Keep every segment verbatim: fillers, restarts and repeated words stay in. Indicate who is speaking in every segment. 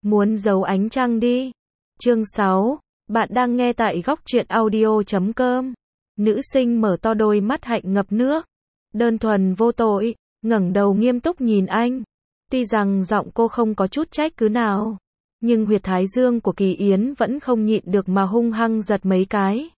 Speaker 1: Muốn giấu ánh trăng đi. Chương sáu. Bạn đang nghe tại góc truyện audio chấm com. Nữ sinh mở to đôi mắt hạnh ngập nước. Đơn thuần vô tội, ngẩng đầu nghiêm túc nhìn anh. Tuy rằng giọng cô không có chút trách cứ nào, nhưng huyệt thái dương của Kỳ Yến vẫn không nhịn được mà hung hăng giật mấy cái.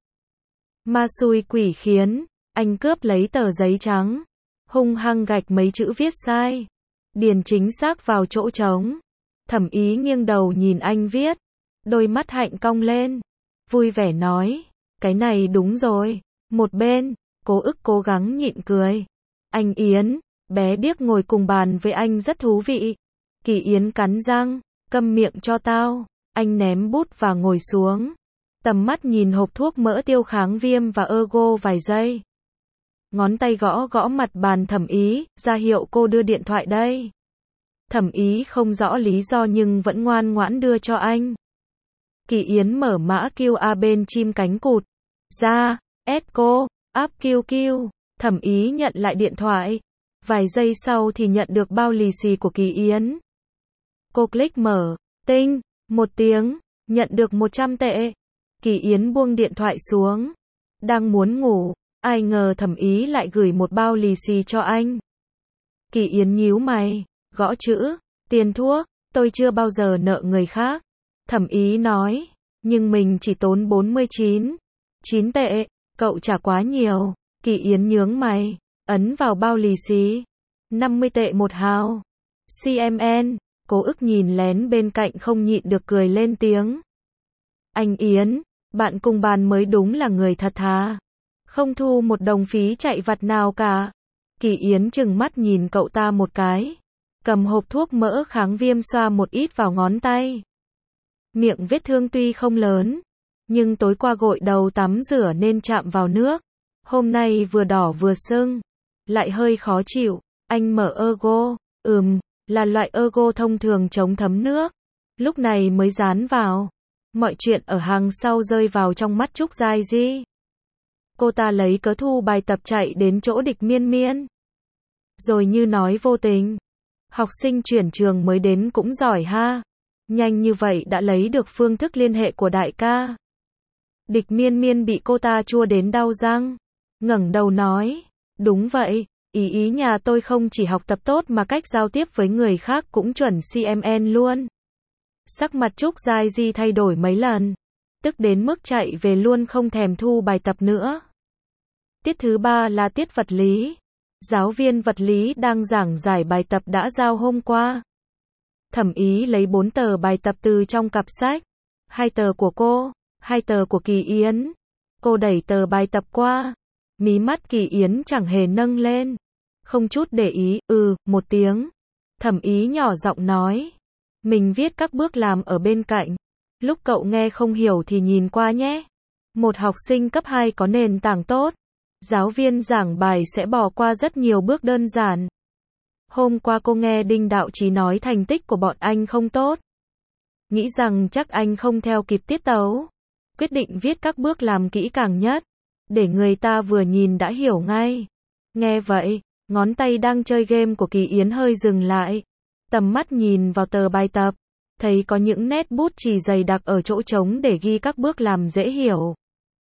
Speaker 1: Ma xui quỷ khiến, anh cướp lấy tờ giấy trắng, hung hăng gạch mấy chữ viết sai, điền chính xác vào chỗ trống. Thẩm Ý nghiêng đầu nhìn anh viết, đôi mắt hạnh cong lên, vui vẻ nói, cái này đúng rồi. Một bên, Cố Ức cố gắng nhịn cười. Anh Yến, bé điếc ngồi cùng bàn với anh rất thú vị. Kỳ Yến cắn răng, câm miệng cho tao. Anh ném bút và ngồi xuống. Tầm mắt nhìn hộp thuốc mỡ tiêu kháng viêm và ergo vài giây. Ngón tay gõ gõ mặt bàn Thẩm Ý, ra hiệu cô đưa điện thoại đây. Thẩm Ý không rõ lý do nhưng vẫn ngoan ngoãn đưa cho anh. Kỳ Yến mở mã quy rờ bên chim cánh cụt. Ra, Echo, Up quy quy. Thẩm Ý nhận lại điện thoại. Vài giây sau thì nhận được bao lì xì của Kỳ Yến. Cô click mở, tinh, một tiếng, nhận được một trăm tệ. Kỳ Yến buông điện thoại xuống. Đang muốn ngủ, ai ngờ Thẩm Ý lại gửi một bao lì xì cho anh. Kỳ Yến nhíu mày, gõ chữ, tiền thuốc, tôi chưa bao giờ nợ người khác. Thẩm Ý nói, nhưng mình chỉ tốn bốn mươi chín, chín tệ, cậu trả quá nhiều. Kỳ Yến nhướng mày, ấn vào bao lì xì. năm mươi tệ một hào. xê em en, Cố Ức nhìn lén bên cạnh không nhịn được cười lên tiếng. Anh Yến, bạn cùng bàn mới đúng là người thật thà. Không thu một đồng phí chạy vặt nào cả. Kỳ Yến trừng mắt nhìn cậu ta một cái. Cầm hộp thuốc mỡ kháng viêm xoa một ít vào ngón tay. Miệng vết thương tuy không lớn, nhưng tối qua gội đầu tắm rửa nên chạm vào nước. Hôm nay vừa đỏ vừa sưng, lại hơi khó chịu. Anh mở ergo, ừm, là loại ergo thông thường chống thấm nước. Lúc này mới dán vào. Mọi chuyện ở hàng sau rơi vào trong mắt Trúc Giai Di. Cô ta lấy cớ thu bài tập chạy đến chỗ Địch Miên Miên. Rồi như nói vô tình. Học sinh chuyển trường mới đến cũng giỏi ha. Nhanh như vậy đã lấy được phương thức liên hệ của đại ca. Địch Miên Miên bị cô ta chua đến đau răng. Ngẩng đầu nói, đúng vậy, ý ý nhà tôi không chỉ học tập tốt mà cách giao tiếp với người khác cũng chuẩn xê em en luôn. Sắc mặt Trúc Giai Di thay đổi mấy lần, tức đến mức chạy về luôn không thèm thu bài tập nữa. Tiết thứ ba là tiết vật lý. Giáo viên vật lý đang giảng giải bài tập đã giao hôm qua. Thẩm Ý lấy bốn tờ bài tập từ trong cặp sách. Hai tờ của cô, hai tờ của Kỳ Yến. Cô đẩy tờ bài tập qua. Mí mắt Kỳ Yến chẳng hề nâng lên. Không chút để ý, ừ, một tiếng. Thẩm Ý nhỏ giọng nói. Mình viết các bước làm ở bên cạnh. Lúc cậu nghe không hiểu thì nhìn qua nhé. Một học sinh cấp hai có nền tảng tốt. Giáo viên giảng bài sẽ bỏ qua rất nhiều bước đơn giản. Hôm qua cô nghe Đinh Đạo Chí nói thành tích của bọn anh không tốt. Nghĩ rằng chắc anh không theo kịp tiết tấu. Quyết định viết các bước làm kỹ càng nhất. Để người ta vừa nhìn đã hiểu ngay. Nghe vậy, ngón tay đang chơi game của Kỳ Yến hơi dừng lại. Tầm mắt nhìn vào tờ bài tập. Thấy có những nét bút chì dày đặc ở chỗ trống để ghi các bước làm dễ hiểu.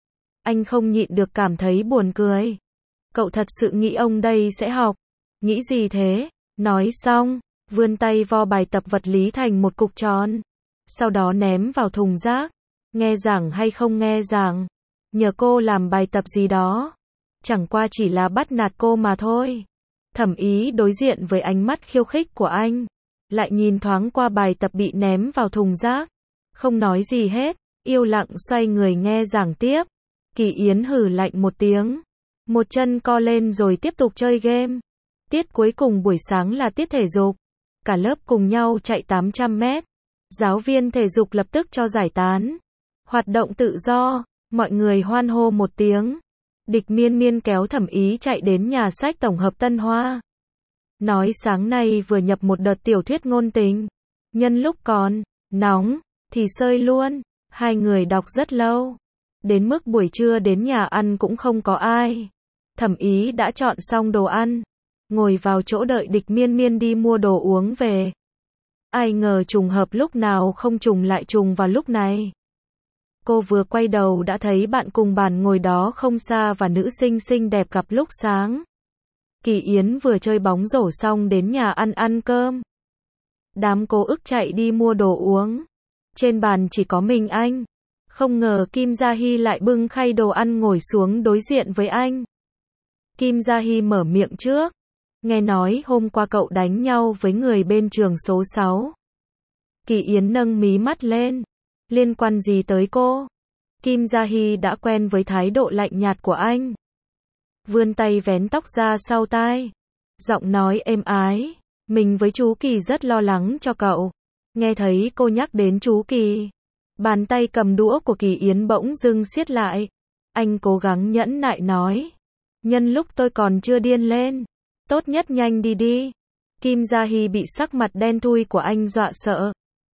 Speaker 1: Anh không nhịn được cảm thấy buồn cười. Cậu thật sự nghĩ ông đây sẽ học. Nghĩ gì thế? Nói xong, vươn tay vo bài tập vật lý thành một cục tròn. Sau đó ném vào thùng rác. Nghe giảng hay không nghe giảng? Nhờ cô làm bài tập gì đó. Chẳng qua chỉ là bắt nạt cô mà thôi. Thẩm Ý đối diện với ánh mắt khiêu khích của anh. Lại nhìn thoáng qua bài tập bị ném vào thùng rác. Không nói gì hết. Yêu lặng xoay người nghe giảng tiếp. Kỳ Yến hừ lạnh một tiếng. Một chân co lên rồi tiếp tục chơi game. Tiết cuối cùng buổi sáng là tiết thể dục. Cả lớp cùng nhau chạy tám trăm mét. Giáo viên thể dục lập tức cho giải tán. Hoạt động tự do. Mọi người hoan hô một tiếng. Địch Miên Miên kéo Thẩm Ý chạy đến nhà sách tổng hợp Tân Hoa. Nói sáng nay vừa nhập một đợt tiểu thuyết ngôn tình. Nhân lúc còn nóng thì sơi luôn. Hai người đọc rất lâu. Đến mức buổi trưa đến nhà ăn cũng không có ai. Thẩm Ý đã chọn xong đồ ăn. Ngồi vào chỗ đợi Địch Miên Miên đi mua đồ uống về. Ai ngờ trùng hợp lúc nào không trùng lại trùng vào lúc này. Cô vừa quay đầu đã thấy bạn cùng bàn ngồi đó không xa và nữ sinh xinh đẹp gặp lúc sáng. Kỳ Yến vừa chơi bóng rổ xong đến nhà ăn ăn cơm. Đám cô ức chạy đi mua đồ uống. Trên bàn chỉ có mình anh. Không ngờ Kim Gia Hy lại bưng khay đồ ăn ngồi xuống đối diện với anh. Kim Gia Hy mở miệng trước. Nghe nói hôm qua cậu đánh nhau với người bên trường số sáu. Kỳ Yến nâng mí mắt lên. Liên quan gì tới cô? Kim Gia Hy đã quen với thái độ lạnh nhạt của anh. Vươn tay vén tóc ra sau tai. Giọng nói êm ái. Mình với chú Kỳ rất lo lắng cho cậu. Nghe thấy cô nhắc đến chú Kỳ. Bàn tay cầm đũa của Kỳ Yến bỗng dưng siết lại. Anh cố gắng nhẫn nại nói. Nhân lúc tôi còn chưa điên lên. Tốt nhất nhanh đi đi. Kim Gia Hy bị sắc mặt đen thui của anh dọa sợ.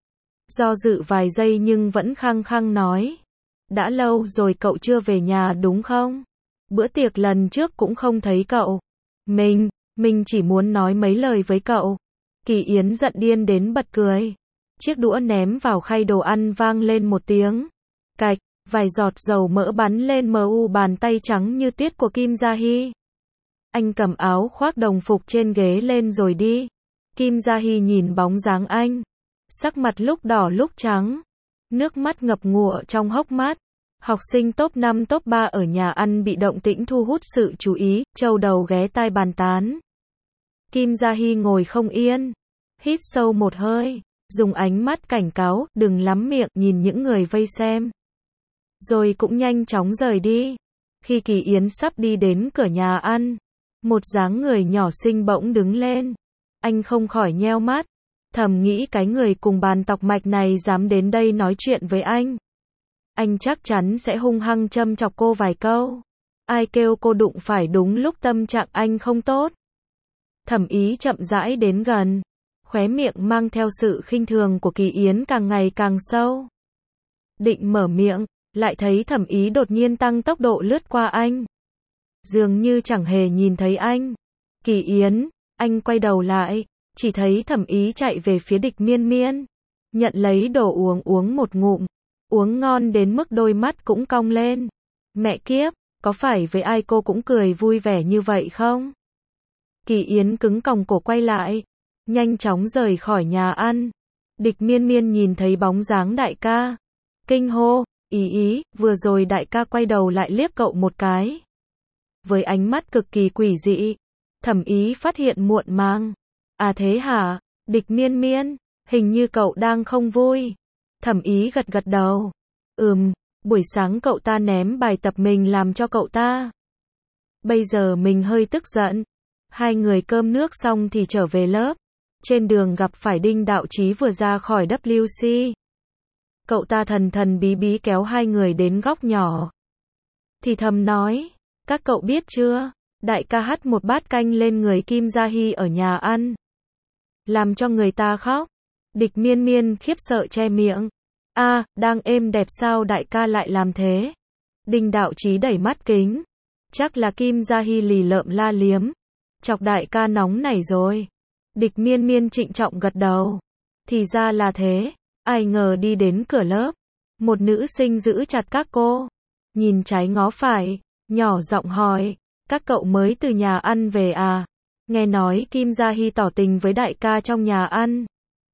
Speaker 1: Do dự vài giây nhưng vẫn khăng khăng nói. Đã lâu rồi cậu chưa về nhà đúng không? Bữa tiệc lần trước cũng không thấy cậu. Mình, mình chỉ muốn nói mấy lời với cậu. Kỳ Yến giận điên đến bật cười. Chiếc đũa ném vào khay đồ ăn vang lên một tiếng. Cạch, vài giọt dầu mỡ bắn lên mờ u bàn tay trắng như tuyết của Kim Gia Hy. Anh cầm áo khoác đồng phục trên ghế lên rồi đi. Kim Gia Hy nhìn bóng dáng anh. Sắc mặt lúc đỏ lúc trắng. Nước mắt ngập ngụa trong hốc mắt. Học sinh top năm top ba ở nhà ăn bị động tĩnh thu hút sự chú ý, trâu đầu ghé tai bàn tán. Kim Gia Hy ngồi không yên. Hít sâu một hơi. Dùng ánh mắt cảnh cáo, đừng lắm miệng nhìn những người vây xem. Rồi cũng nhanh chóng rời đi. Khi Kỳ Yến sắp đi đến cửa nhà ăn. Một dáng người nhỏ xinh bỗng đứng lên. Anh không khỏi nheo mắt. Thầm nghĩ cái người cùng bàn tọc mạch này dám đến đây nói chuyện với anh. Anh chắc chắn sẽ hung hăng châm chọc cô vài câu. Ai kêu cô đụng phải đúng lúc tâm trạng anh không tốt. Thẩm Ý chậm rãi đến gần. Khóe miệng mang theo sự khinh thường của Kỳ Yến càng ngày càng sâu. Định mở miệng, lại thấy Thẩm Ý đột nhiên tăng tốc độ lướt qua anh. Dường như chẳng hề nhìn thấy anh. Kỳ Yến, anh quay đầu lại, chỉ thấy Thẩm Ý chạy về phía Địch Miên Miên. Nhận lấy đồ uống uống một ngụm. Uống ngon đến mức đôi mắt cũng cong lên. Mẹ kiếp, có phải với ai cô cũng cười vui vẻ như vậy không? Kỳ Yến cứng còng cổ quay lại. Nhanh chóng rời khỏi nhà ăn. Địch Miên Miên nhìn thấy bóng dáng đại ca. Kinh hô, ý ý, vừa rồi đại ca quay đầu lại liếc cậu một cái. Với ánh mắt cực kỳ quỷ dị. Thẩm Ý phát hiện muộn màng. À thế hả? Địch Miên Miên, hình như cậu đang không vui. Thẩm Ý gật gật đầu. Ừm, buổi sáng cậu ta ném bài tập mình làm cho cậu ta. Bây giờ mình hơi tức giận. Hai người cơm nước xong thì trở về lớp. Trên đường gặp phải Đinh Đạo Chí vừa ra khỏi W C. Cậu ta thần thần bí bí kéo hai người đến góc nhỏ. Thì thầm nói, các cậu biết chưa, đại ca hắt một bát canh lên người Kim Gia Hy ở nhà ăn. Làm cho người ta khóc. Địch Miên Miên khiếp sợ che miệng. A, à, đang êm đẹp sao đại ca lại làm thế? Đinh Đạo Chí đẩy mắt kính. Chắc là Kim Gia Hy lì lợm la liếm. Chọc đại ca nóng nảy rồi. Địch Miên Miên trịnh trọng gật đầu. Thì ra là thế. Ai ngờ đi đến cửa lớp. Một nữ sinh giữ chặt các cô. Nhìn trái ngó phải. Nhỏ giọng hỏi. Các cậu mới từ nhà ăn về à? Nghe nói Kim Gia Hy tỏ tình với đại ca trong nhà ăn.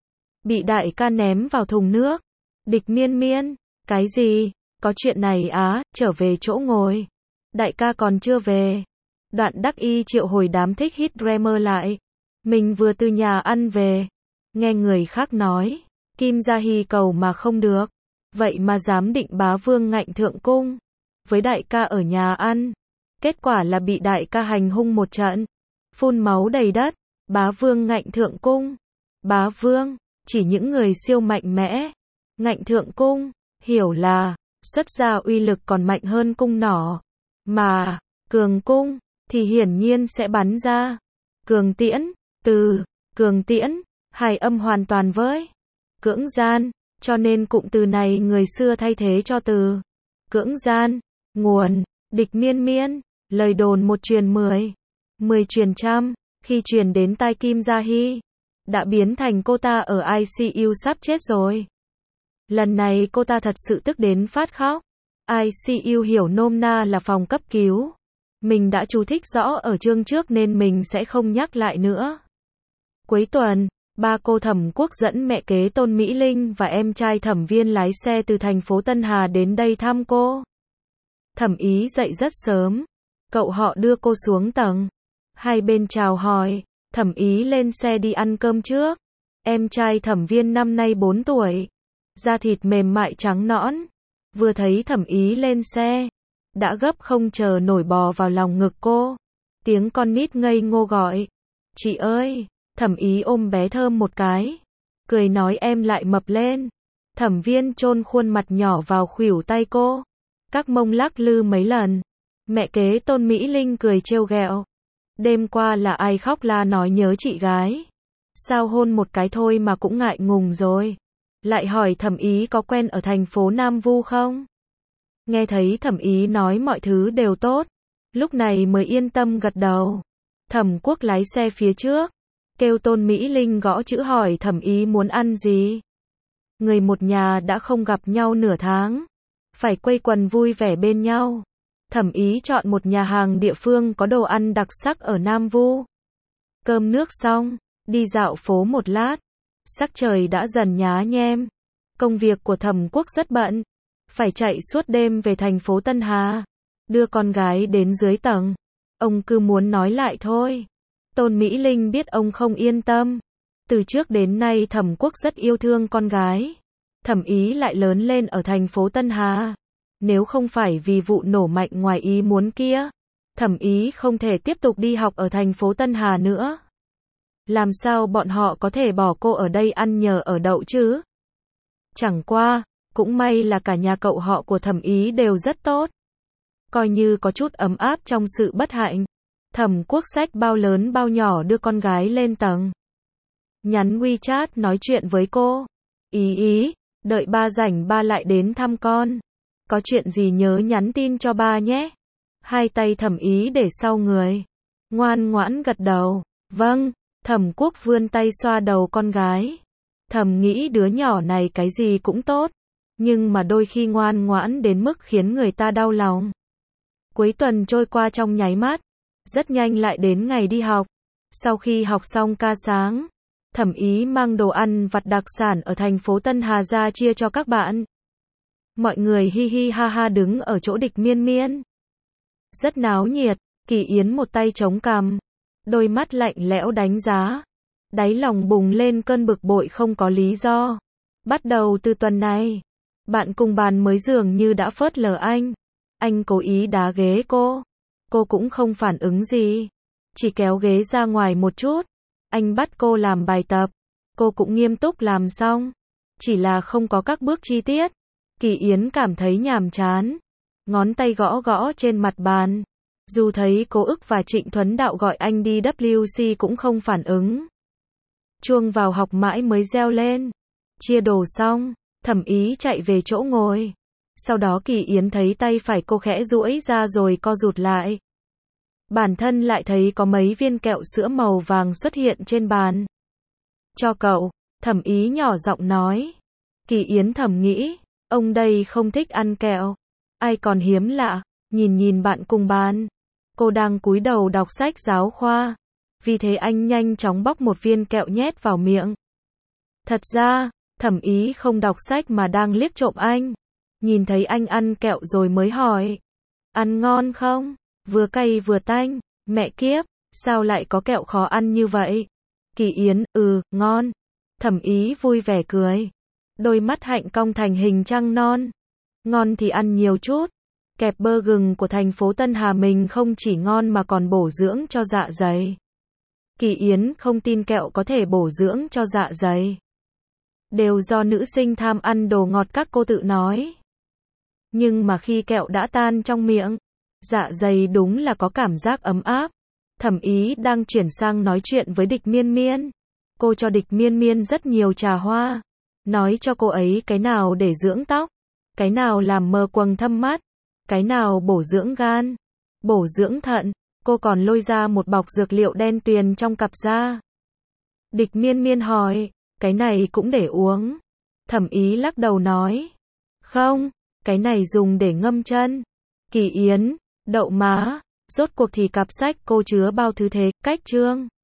Speaker 1: Bị đại ca ném vào thùng nước. Địch Miên Miên. Cái gì? Có chuyện này á, trở về chỗ ngồi. Đại ca còn chưa về. Đoạn đắc y triệu hồi đám thích hit Dreamer lại. Mình vừa từ nhà ăn về. Nghe người khác nói. Kim Gia Hy cầu mà không được. Vậy mà dám định bá vương ngạnh thượng cung. Với đại ca ở nhà ăn. Kết quả là bị đại ca hành hung một trận. Phun máu đầy đất. Bá vương ngạnh thượng cung. Bá vương, chỉ những người siêu mạnh mẽ. Ngạnh thượng cung, hiểu là, xuất ra uy lực còn mạnh hơn cung nỏ. Mà, cường cung, thì hiển nhiên sẽ bắn ra. Cường tiễn, từ, cường tiễn, hài âm hoàn toàn với cưỡng gian, cho nên cụm từ này người xưa thay thế cho từ cưỡng gian. Nguồn, Địch Miên Miên, lời đồn một truyền mười, mười truyền trăm, khi truyền đến tai Kim Gia Hy. đã biến thành cô ta ở i xê u sắp chết rồi. Lần này cô ta thật sự tức đến phát khóc. i xê u hiểu nôm na là phòng cấp cứu. Mình đã chú thích rõ ở chương trước nên mình sẽ không nhắc lại nữa. Cuối tuần, ba cô Thẩm Quốc dẫn mẹ kế Tôn Mỹ Linh và em trai Thẩm Viên lái xe từ thành phố Tân Hà đến đây thăm cô. Thẩm Ý dậy rất sớm. Cậu họ đưa cô xuống tầng. Hai bên chào hỏi. Thẩm Ý lên xe đi ăn cơm trước. Em trai Thẩm Viên năm nay bốn tuổi. Da thịt mềm mại trắng nõn. Vừa thấy Thẩm Ý lên xe, đã gấp không chờ nổi bò vào lòng ngực cô. Tiếng con nít ngây ngô gọi. Chị ơi! Thẩm Ý ôm bé Thơm một cái. Cười nói em lại mập lên. Thẩm Viên chôn khuôn mặt nhỏ vào khuỷu tay cô. Các mông lắc lư mấy lần. Mẹ kế Tôn Mỹ Linh cười trêu ghẹo. Đêm qua là ai khóc la nói nhớ chị gái. Sao hôn một cái thôi mà cũng ngại ngùng rồi. Lại hỏi Thẩm Ý có quen ở thành phố Nam Vu không? Nghe thấy Thẩm Ý nói mọi thứ đều tốt. Lúc này mới yên tâm gật đầu. Thẩm Quốc lái xe phía trước. Kêu Tôn Mỹ Linh gõ chữ hỏi Thẩm Ý muốn ăn gì. Người một nhà đã không gặp nhau nửa tháng. Phải quây quần vui vẻ bên nhau. Thẩm Ý chọn một nhà hàng địa phương có đồ ăn đặc sắc ở Nam Vu. Cơm nước xong, đi dạo phố một lát. Sắc trời đã dần nhá nhem. Công việc của Thẩm Quốc rất bận. Phải chạy suốt đêm về thành phố Tân Hà. Đưa con gái đến dưới tầng. Ông cứ muốn nói lại thôi. Tôn Mỹ Linh biết ông không yên tâm. Từ trước đến nay Thẩm Quốc rất yêu thương con gái. Thẩm Ý lại lớn lên ở thành phố Tân Hà. Nếu không phải vì vụ nổ mạnh ngoài ý muốn kia, Thẩm Ý không thể tiếp tục đi học ở thành phố Tân Hà nữa. Làm sao bọn họ có thể bỏ cô ở đây ăn nhờ ở đậu chứ? Chẳng qua, cũng may là cả nhà cậu họ của Thẩm Ý đều rất tốt. Coi như có chút ấm áp trong sự bất hạnh. Thẩm Quốc xách bao lớn bao nhỏ đưa con gái lên tầng. Nhắn WeChat nói chuyện với cô. Ý ý, đợi ba rảnh ba lại đến thăm con. Có chuyện gì nhớ nhắn tin cho ba nhé. Hai tay Thẩm Ý để sau người. Ngoan ngoãn gật đầu. Vâng, Thẩm Quốc vươn tay xoa đầu con gái. Thầm nghĩ đứa nhỏ này cái gì cũng tốt. Nhưng mà đôi khi ngoan ngoãn đến mức khiến người ta đau lòng. Cuối tuần trôi qua trong nháy mắt. Rất nhanh lại đến ngày đi học. Sau khi học xong ca sáng, Thẩm Ý mang đồ ăn vặt đặc sản ở thành phố Tân Hà ra chia cho các bạn. Mọi người hi hi ha ha đứng ở chỗ địch miên miên. Rất náo nhiệt. Kỳ Yến một tay chống cằm, đôi mắt lạnh lẽo đánh giá. Đáy lòng bùng lên cơn bực bội không có lý do. Bắt đầu từ tuần này, bạn cùng bàn mới dường như đã phớt lờ anh. Anh cố ý đá ghế cô. Cô cũng không phản ứng gì. Chỉ kéo ghế ra ngoài một chút. Anh bắt cô làm bài tập. Cô cũng nghiêm túc làm xong. Chỉ là không có các bước chi tiết. Kỳ Yến cảm thấy nhàm chán. Ngón tay gõ gõ trên mặt bàn. Dù thấy Cố Ức và Trịnh Thuấn Đạo gọi anh đi vê kép xê cũng không phản ứng. Chuông vào học mãi mới reo lên. Chia đồ xong, Thẩm Ý chạy về chỗ ngồi. Sau đó Kỳ Yến thấy tay phải cô khẽ duỗi ra rồi co rụt lại. Bản thân lại thấy có mấy viên kẹo sữa màu vàng xuất hiện trên bàn. Cho cậu, Thẩm Ý nhỏ giọng nói. Kỳ Yến thầm nghĩ, ông đây không thích ăn kẹo. Ai còn hiếm lạ, nhìn nhìn bạn cùng bàn. Cô đang cúi đầu đọc sách giáo khoa. Vì thế anh nhanh chóng bóc một viên kẹo nhét vào miệng. Thật ra, Thẩm Ý không đọc sách mà đang liếc trộm anh. Nhìn thấy anh ăn kẹo rồi mới hỏi. Ăn ngon không? Vừa cay vừa tanh. Mẹ kiếp, sao lại có kẹo khó ăn như vậy? Kỳ Yến, ừ, ngon. Thẩm Ý vui vẻ cười. Đôi mắt hạnh cong thành hình trăng non. Ngon thì ăn nhiều chút. Kẹp bơ gừng của thành phố Tân Hà mình không chỉ ngon mà còn bổ dưỡng cho dạ dày. Kỳ Yến không tin kẹo có thể bổ dưỡng cho dạ dày. Đều do nữ sinh tham ăn đồ ngọt các cô tự nói. Nhưng mà khi kẹo đã tan trong miệng, dạ dày đúng là có cảm giác ấm áp. Thẩm Ý đang chuyển sang nói chuyện với Địch Miên Miên. Cô cho Địch Miên Miên rất nhiều trà hoa. Nói cho cô ấy cái nào để dưỡng tóc, cái nào làm mờ quầng thâm mắt, cái nào bổ dưỡng gan, bổ dưỡng thận. Cô còn lôi ra một bọc dược liệu đen tuyền trong cặp ra. Địch Miên Miên hỏi, cái này cũng để uống. Thẩm Ý lắc đầu nói, không, cái này dùng để ngâm chân. Kỳ Yến, đậu má, rốt cuộc thì cặp sách cô chứa bao thứ thế, cách chương.